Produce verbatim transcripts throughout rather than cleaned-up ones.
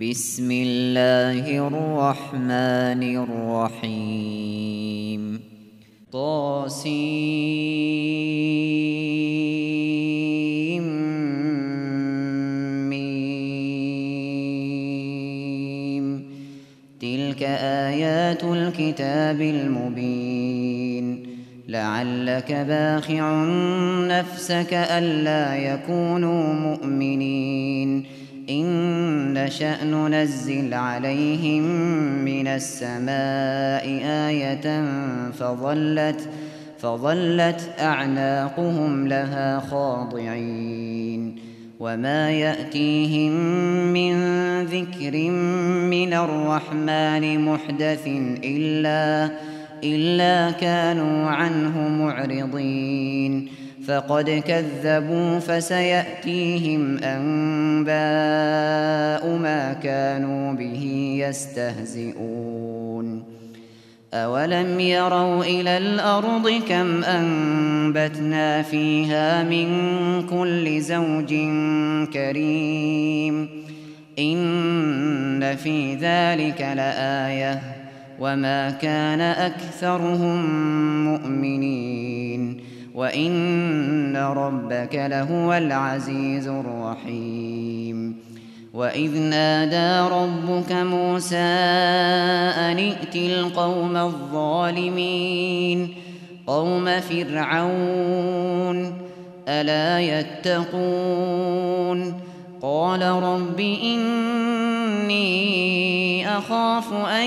بسم الله الرحمن الرحيم طاسيم ميم تلك آيات الكتاب المبين لعلك باخع نفسك ألا يكونوا مؤمنين إن نشأ ننزل عليهم من السماء آية فظلت, فظلت أعناقهم لها خاضعين وما يأتيهم من ذكر من الرحمن محدث إلا, إلا كانوا عنه معرضين فقد كذبوا فسيأتيهم أنباء ما كانوا به يستهزئون أولم يروا إلى الأرض كم أنبتنا فيها من كل زوج كريم إن في ذلك لآية وما كان أكثرهم مؤمنين وإن ربك لهو العزيز الرحيم وإذ نادى ربك موسى أن ائت القوم الظالمين قوم فرعون ألا يتقون قال رب إني أخاف أن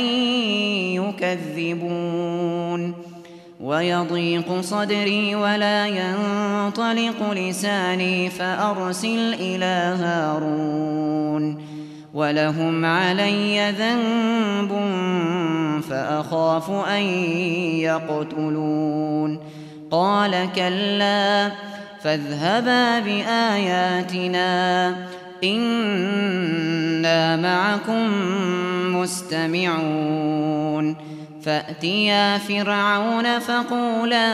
يكذبون ويضيق صدري ولا ينطلق لساني فأرسل إلى هارون ولهم علي ذنب فأخاف أن يقتلون قال كلا فاذهبا بآياتنا إنا معكم مستمعون فأتيا فرعون فقولا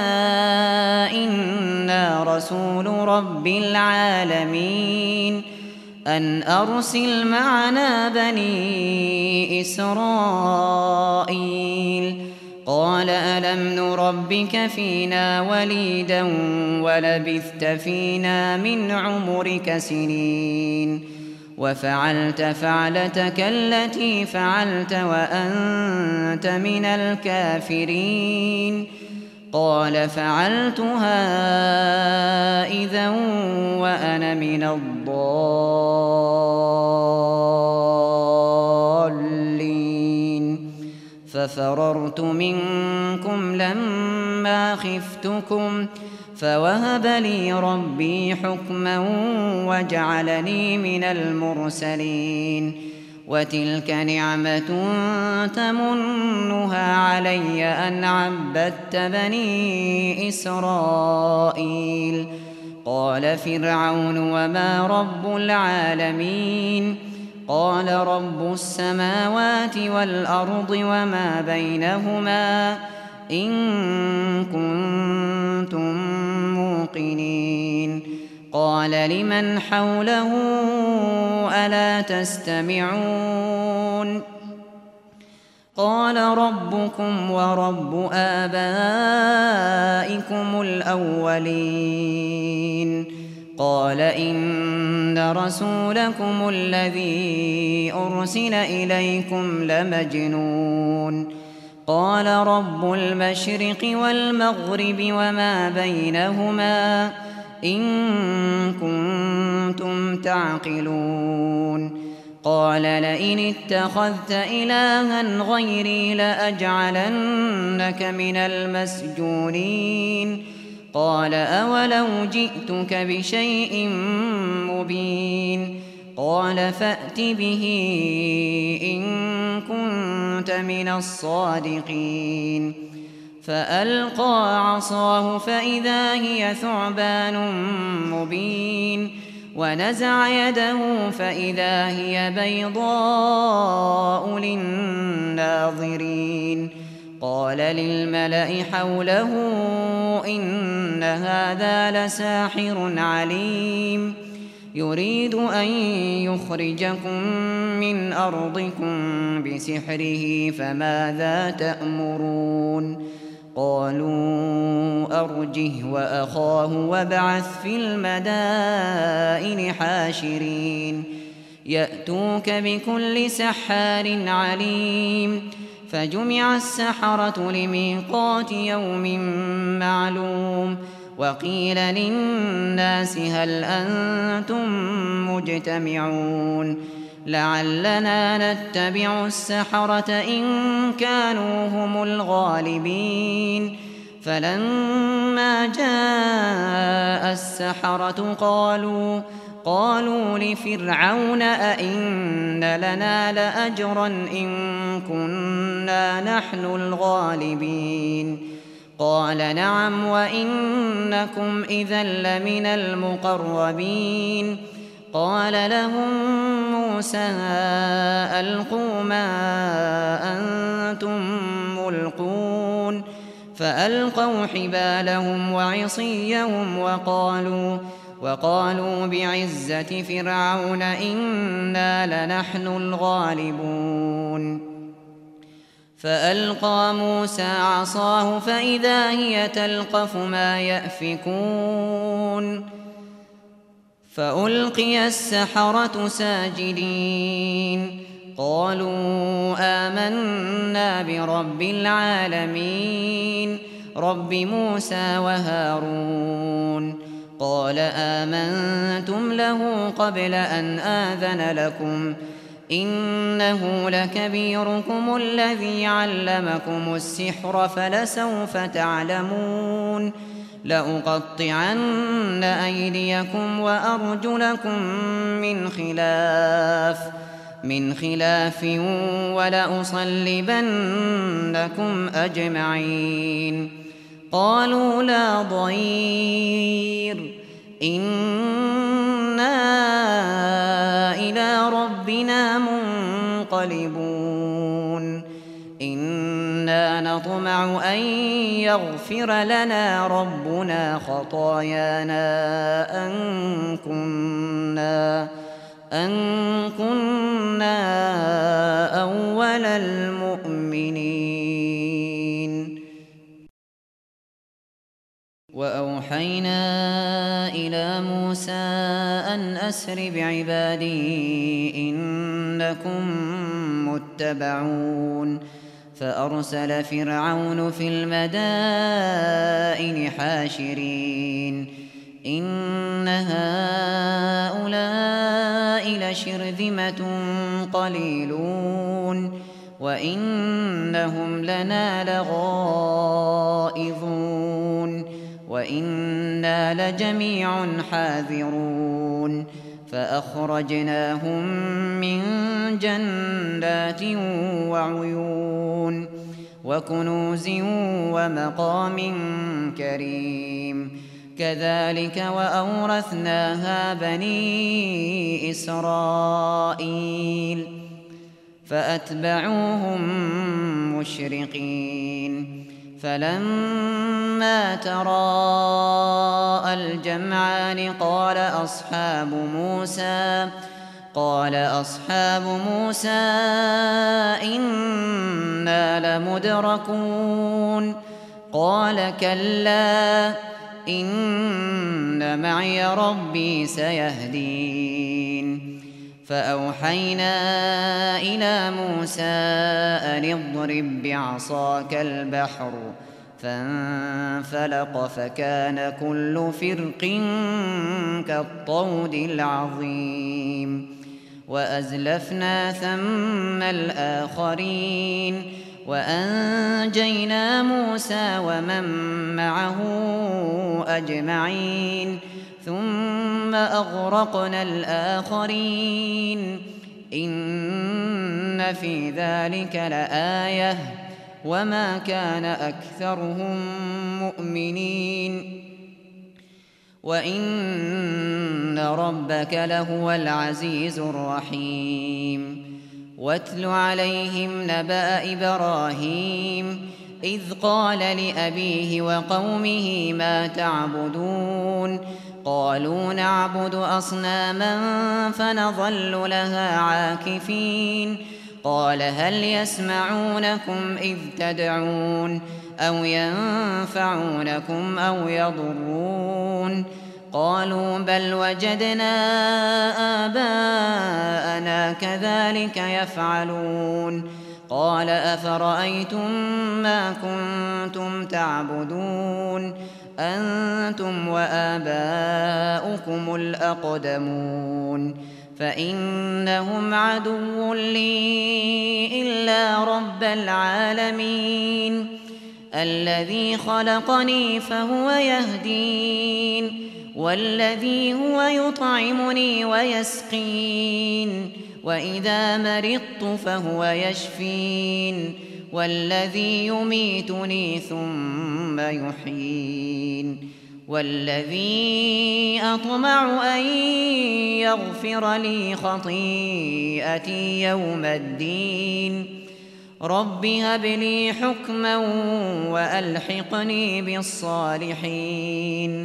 إنا رسول رب العالمين أن أرسل معنا بني إسرائيل قال ألم نربك فينا وليدا ولبثت فينا من عمرك سنين وفعلت فعلتك التي فعلت وأنت من الكافرين قال فعلتها إذا وأنا من الضالين ففررت منكم لما خفتكم فوهب لي ربي حكما وجعلني من المرسلين وتلك نعمة تمنها علي أن عبدت بني إسرائيل قال فرعون وما رب العالمين قال رب السماوات والأرض وما بينهما إن كنتم موقنين قال لمن حوله ألا تستمعون قال ربكم ورب آبائكم الأولين قال إن رسولكم الذي أرسل إليكم لمجنون قال رب المشرق والمغرب وما بينهما إن كنتم تعقلون قال لئن اتخذت إلها غيري لأجعلنك من المسجونين قال أولو جئتك بشيء مبين قال فأت به إن كنت من الصادقين فألقى عصاه فإذا هي ثعبان مبين ونزع يده فإذا هي بيضاء للناظرين قال للملأ حوله إن هذا لساحر عليم يريد أن يخرجكم من أرضكم بسحره فماذا تأمرون قالوا أرجه وأخاه وابعث في المدائن حاشرين يأتوك بكل سحار عليم فجمع السحرة لميقات يوم معلوم وقيل للناس هل أنتم مجتمعون لعلنا نتبع السحرة إن كانوا هم الغالبين فلما جاء السحرة قالوا قالوا لفرعون أئن لنا لأجرا إن كنا نحن الغالبين قال نعم وإنكم إذا لمن المقربين قال لهم موسى ألقوا ما أنتم ملقون فألقوا حبالهم وعصيهم وقالوا وقالوا بعزة فرعون إنا لنحن الغالبون فألقى موسى عصاه فإذا هي تلقف ما يأفكون فألقي السحرة ساجدين قالوا آمنا برب العالمين رب موسى وهارون قال آمنتم له قبل أن آذن لكم إنه لكبيركم الذي علمكم السحر فلسوف تعلمون لأقطعن أيديكم وأرجلكم من خلاف من خلاف ولأصلبنكم أجمعين قالوا لا ضير إنا إلى ربنا منقلبون إنا نطمع أن يغفر لنا ربنا خطايانا أن كنا أن كنا أول المؤمنين وأوحينا إلى موسى أن أسر بعبادي إنكم متبعون فأرسل فرعون في المدائن حاشرين إن هؤلاء لشرذمة قليلون وإنهم لنا لغائظون وإنا لجميع حاذرون فأخرجناهم من جنات وعيون وكنوز ومقام كريم كذلك وأورثناها بني إسرائيل فأتبعوهم مشرقين فلما تراءى الجمعان قال أصحاب موسى قال أصحاب موسى إنا لمدركون قال كلا إن معي ربي سيهدين فأوحينا إلى موسى أن اضرب بعصاك البحر فانفلق فكان كل فرق كالطود العظيم وأزلفنا ثم الآخرين وأنجينا موسى ومن معه أجمعين ثم أغرقنا الآخرين إن في ذلك لآية وما كان أكثرهم مؤمنين وإن ربك لهو العزيز الرحيم واتل عليهم نبأ إبراهيم إذ قال لأبيه وقومه ما تعبدون قالوا نعبد أصناما فنظل لها عاكفين قال هل يسمعونكم إذ تدعون أو ينفعونكم أو يضرون قالوا بل وجدنا آباءنا كذلك يفعلون قال أفرأيتم ما كنتم تعبدون أنتم وآباؤكم الأقدمون فإنهم عدو لي إلا رب العالمين الذي خلقني فهو يهدين والذي هو يطعمني ويسقين وإذا مرضت فهو يشفين والذي يميتني ثم يحيين والذي أطمع أن يغفر لي خطيئتي يوم الدين رب هب لي حكما وألحقني بالصالحين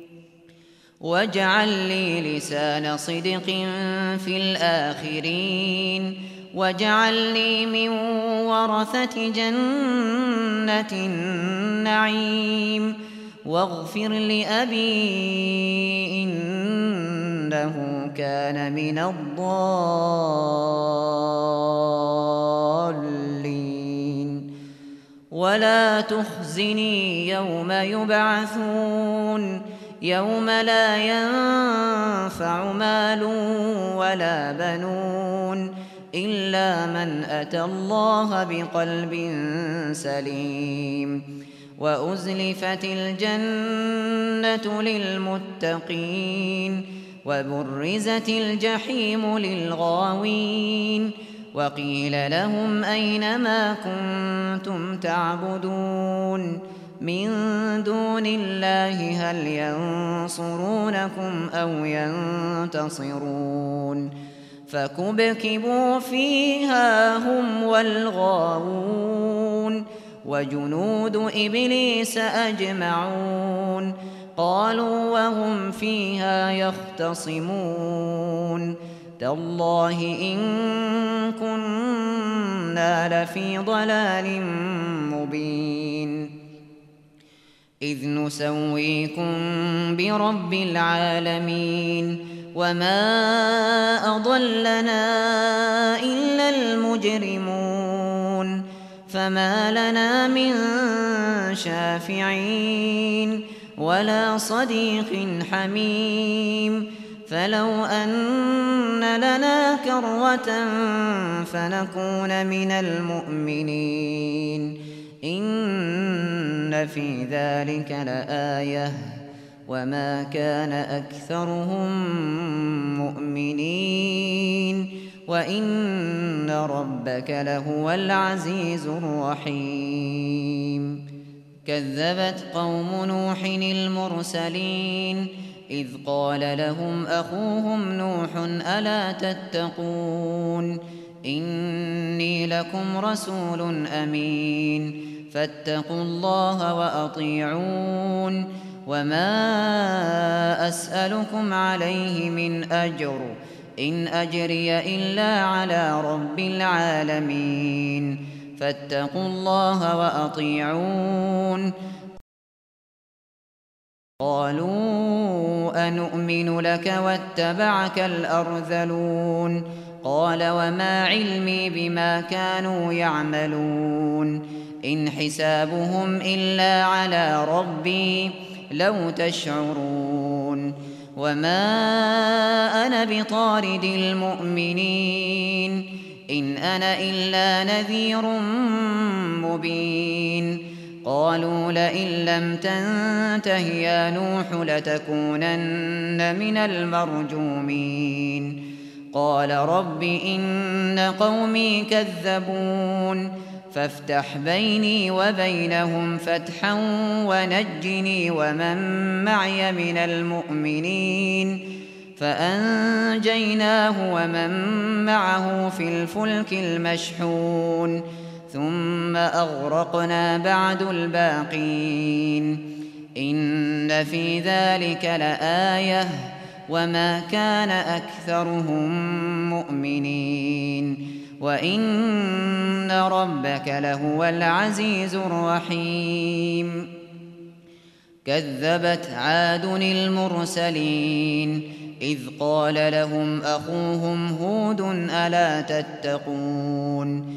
واجعل لي لسان صدق في الآخرين واجعلني من ورثة جنة النعيم واغفر لأبي إنه كان من الضالين ولا تخزني يوم يبعثون يوم لا ينفع مال ولا بنون إلا من أتى الله بقلب سليم وأزلفت الجنة للمتقين وبرزت الجحيم للغاوين وقيل لهم أين ما كنتم تعبدون من دون الله هل ينصرونكم أو ينتصرون فكبكبوا فيها هم والغاوون وجنود إبليس أجمعون قالوا وهم فيها يختصمون تالله إن كنا لفي ضلال مبين إذ نسويكم برب العالمين وما أضلنا إلا المجرمون فما لنا من شافعين ولا صديق حميم فلو أن لنا كرة فنكون من المؤمنين إن في ذلك لآية وما كان أكثرهم مؤمنين وإن ربك لهو العزيز الرحيم كذبت قوم نوح المرسلين إذ قال لهم أخوهم نوح ألا تتقون إني لكم رسول أمين فاتقوا الله وأطيعون وما أسألكم عليه من أجر إن أجري إلا على رب العالمين فاتقوا الله وأطيعون قالوا أنؤمن لك واتبعك الأرذلون قال وما علمي بما كانوا يعملون إن حسابهم إلا على ربي لو تشعرون وما أنا بطارد المؤمنين إن أنا إلا نذير مبين قالوا لئن لم تنته يا نوح لتكونن من المرجومين قال رب إن قومي كذبون فافتح بيني وبينهم فتحا ونجني ومن معي من المؤمنين فأنجيناه ومن معه في الفلك المشحون ثم أغرقنا بعد الباقين إن في ذلك لآية وما كان أكثرهم مؤمنين وإن ربك لهو العزيز الرحيم كذبت عاد المرسلين إذ قال لهم أخوهم هود ألا تتقون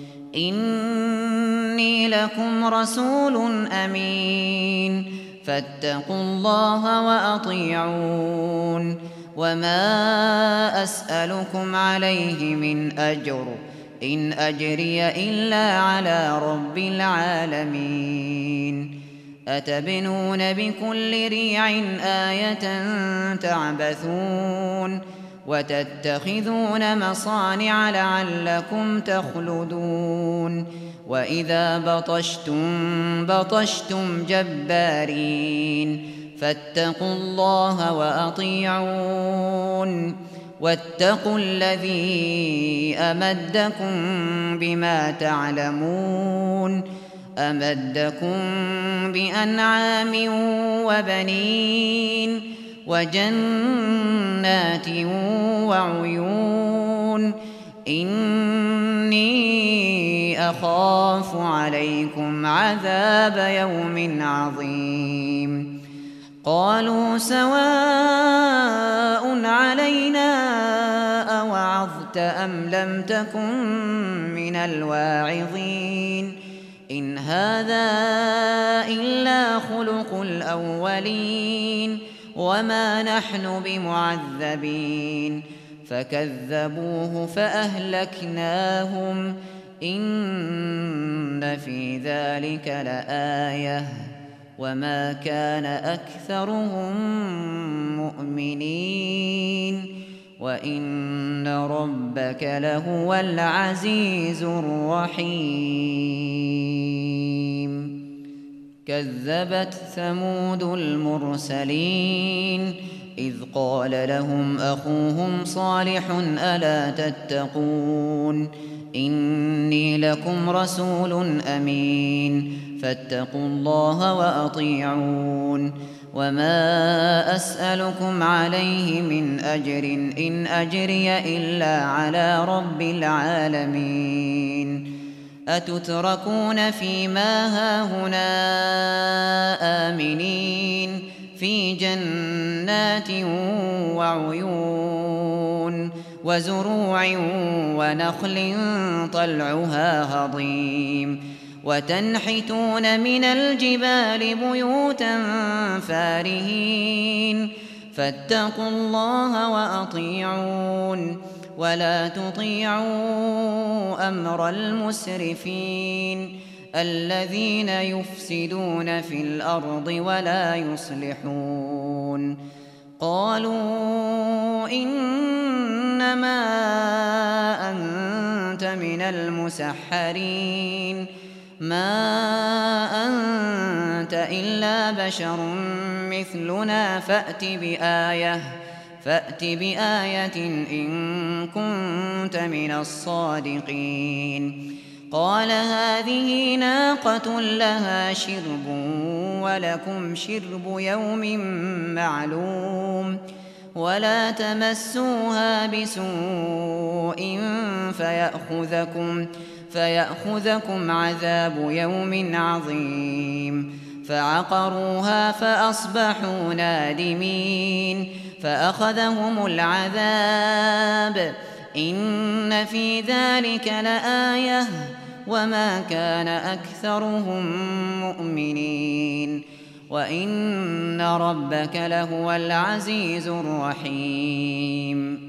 إني لكم رسول أمين فاتقوا الله وأطيعون وما أسألكم عليه من أجر إن أجري إلا على رب العالمين أتبنون بكل ريع آية تعبثون وتتخذون مصانع لعلكم تخلدون وإذا بطشتم بطشتم جبارين فاتقوا الله وأطيعون واتقوا الذي أمدكم بما تعلمون أمدكم بأنعام وبنين وجنات وعيون إني أخاف عليكم عذاب يوم عظيم قالوا سواء علينا أوعظت أم لم تكن من الواعظين إن هذا إلا خلق الأولين وما نحن بمعذبين فكذبوه فأهلكناهم إن في ذلك لآية وما كان أكثرهم مؤمنين وإن ربك لهو العزيز الرحيم كذبت ثمود المرسلين إذ قال لهم أخوهم صالح ألا تتقون إني لكم رسول أمين فاتقوا الله وأطيعون وما أسألكم عليه من أجر إن أجري إلا على رب العالمين أتتركون فيما هاهنا آمنين في جنات وعيون وزروع ونخل طلعها هضيم وتنحتون من الجبال بيوتا فارهين فاتقوا الله وأطيعون ولا تطيعوا أمر المسرفين الذين يفسدون في الأرض ولا يصلحون قالوا إنما أنت من المسحرين ما أنت إلا بشر مثلنا فأت بآية فأت بآية إن كنت من الصادقين قال هذه ناقة لها شرب ولكم شرب يوم معلوم ولا تمسوها بسوء فيأخذكم فيأخذكم عذاب يوم عظيم فعقروها فأصبحوا نادمين فأخذهم العذاب إن في ذلك لآية وما كان أكثرهم مؤمنين وإن ربك لهو العزيز الرحيم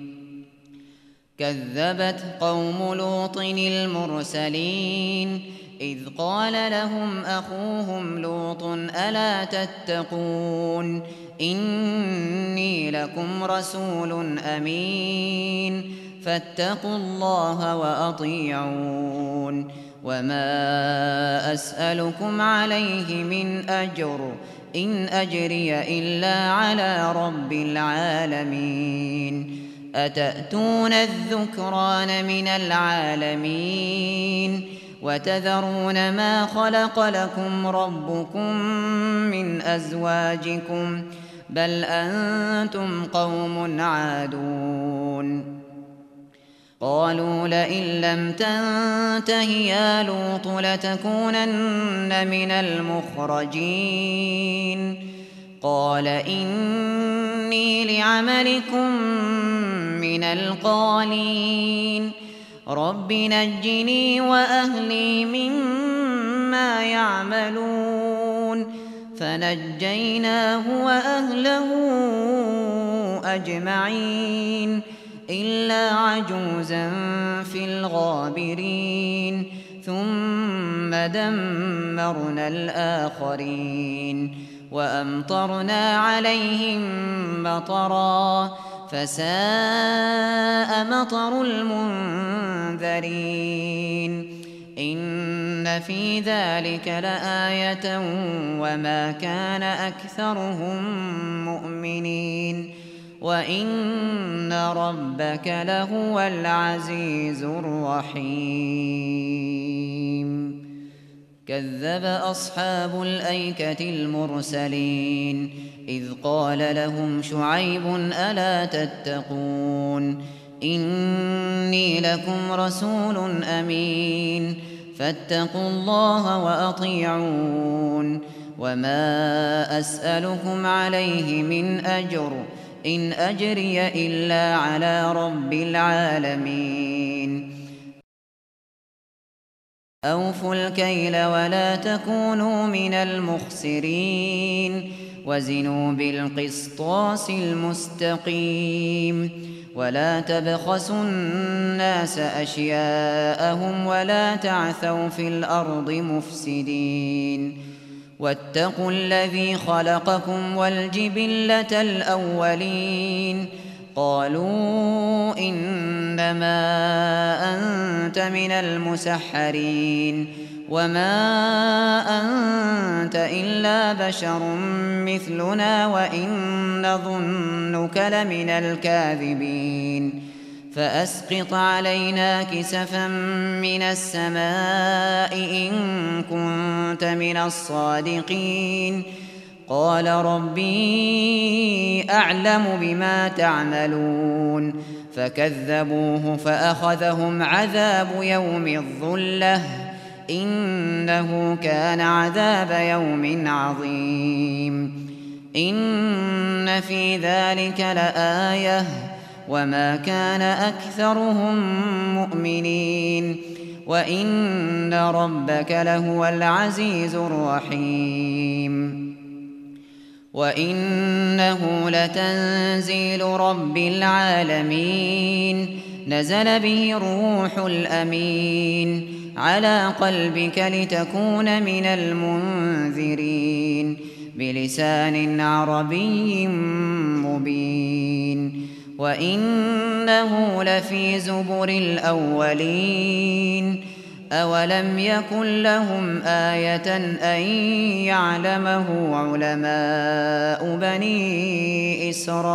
كذبت قوم لوط المرسلين إذ قال لهم أخوهم لوط ألا تتقون إني لكم رسول أمين فاتقوا الله وأطيعون وما أسألكم عليه من أجر إن أجري إلا على رب العالمين أتأتون الذكران من العالمين وتذرون ما خلق لكم ربكم من أزواجكم بل أنتم قوم عادون قالوا لئن لم تنته يا لوط لتكونن من المخرجين قال إني لعملكم من القالين رب نجني وأهلي مما يعملون فنجيناه وأهله أجمعين إلا عجوزا في الغابرين ثم دمرنا الآخرين وأمطرنا عليهم مطرا فساء مطر المنذرين إن في ذلك لآية وما كان أكثرهم مؤمنين وإن ربك لهو العزيز الرحيم كذب أصحاب الأيكة المرسلين إذ قال لهم شعيب ألا تتقون إني لكم رسول أمين فاتقوا الله وأطيعون وما أسألكم عليه من أجر إن أجري إلا على رب العالمين أوفوا الكيل ولا تكونوا من المخسرين وزنوا بالقسطاس المستقيم ولا تبخسوا الناس أشياءهم ولا تعثوا في الأرض مفسدين واتقوا الذي خلقكم والجبلة الأولين قالوا إنما أنت من المسحرين وما أنت إلا بشر مثلنا وإن نظنك لمن الكاذبين فأسقط علينا كسفا من السماء إن كنت من الصادقين قال ربي أعلم بما تعملون فكذبوه فأخذهم عذاب يوم الظلة إنه كان عذاب يوم عظيم إن في ذلك لآية وما كان أكثرهم مؤمنين وإن ربك لهو العزيز الرحيم وإنه لتنزيل رب العالمين نزل به الروح الأمين على قلبك لتكون من المنذرين بلسان عربي مبين وإنه لفي زبر الأولين أولم يكن لهم آية أن يعلمه علماء بني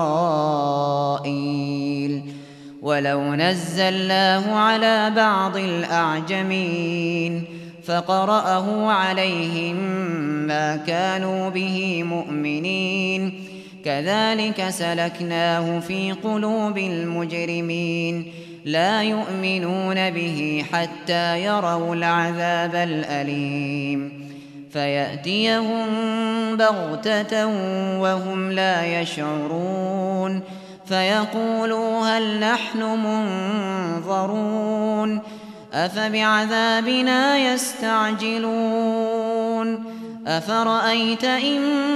إسرائيل ولو نزلناه على بعض الأعجمين فقرأه عليهم ما كانوا به مؤمنين كذلك سلكناه في قلوب المجرمين لا يؤمنون به حتى يروا العذاب الأليم فيأتيهم بغتة وهم لا يشعرون فيقولوا هل نحن منظرون أفبعذابنا يستعجلون أفرأيت إن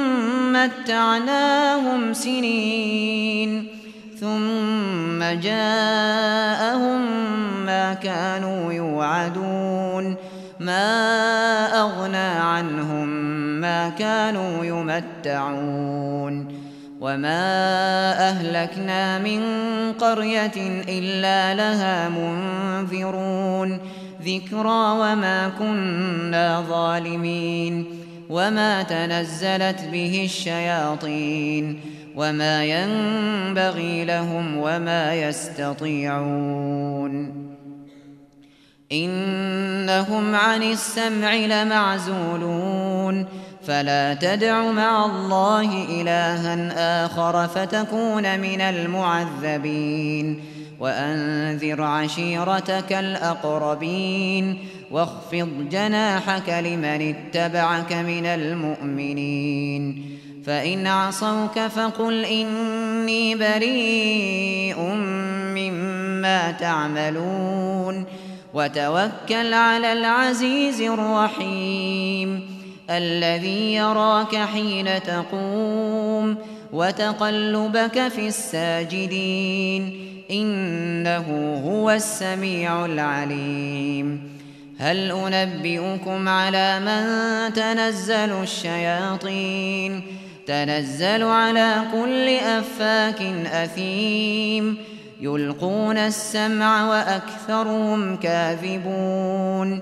متعناهم سنين ثم جاءهم ما كانوا يوعدون ما أغنى عنهم ما كانوا يمتعون وما أهلكنا من قرية إلا لها منذرون ذكرى وما كنا ظالمين وما تنزلت به الشياطين وما ينبغي لهم وما يستطيعون إن إنهم عن السمع لمعزولون فلا تدع مع الله إلها آخر فتكون من المعذبين وأنذر عشيرتك الأقربين واخفض جناحك لمن اتبعك من المؤمنين فإن عصوك فقل إني بريء مما تعملون وتوكل على العزيز الرحيم الذي يراك حين تقوم وتقلبك في الساجدين إنه هو السميع العليم هل أنبئكم على من تنزل الشياطين تنزل على كل أفاك أثيم يلقون السمع وأكثرهم كاذبون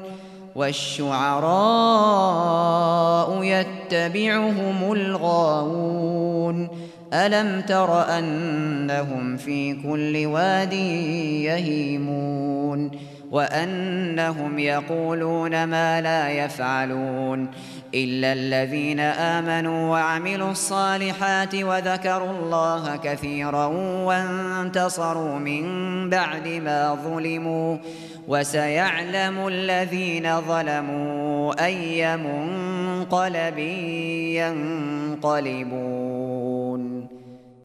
والشعراء يتبعهم الغاوون ألم تر أنهم في كل واد يهيمون وأنهم يقولون ما لا يفعلون إلا الذين آمنوا وعملوا الصالحات وذكروا الله كثيرا وانتصروا من بعد ما ظلموا وسيعلم الذين ظلموا أي منقلب ينقلبون.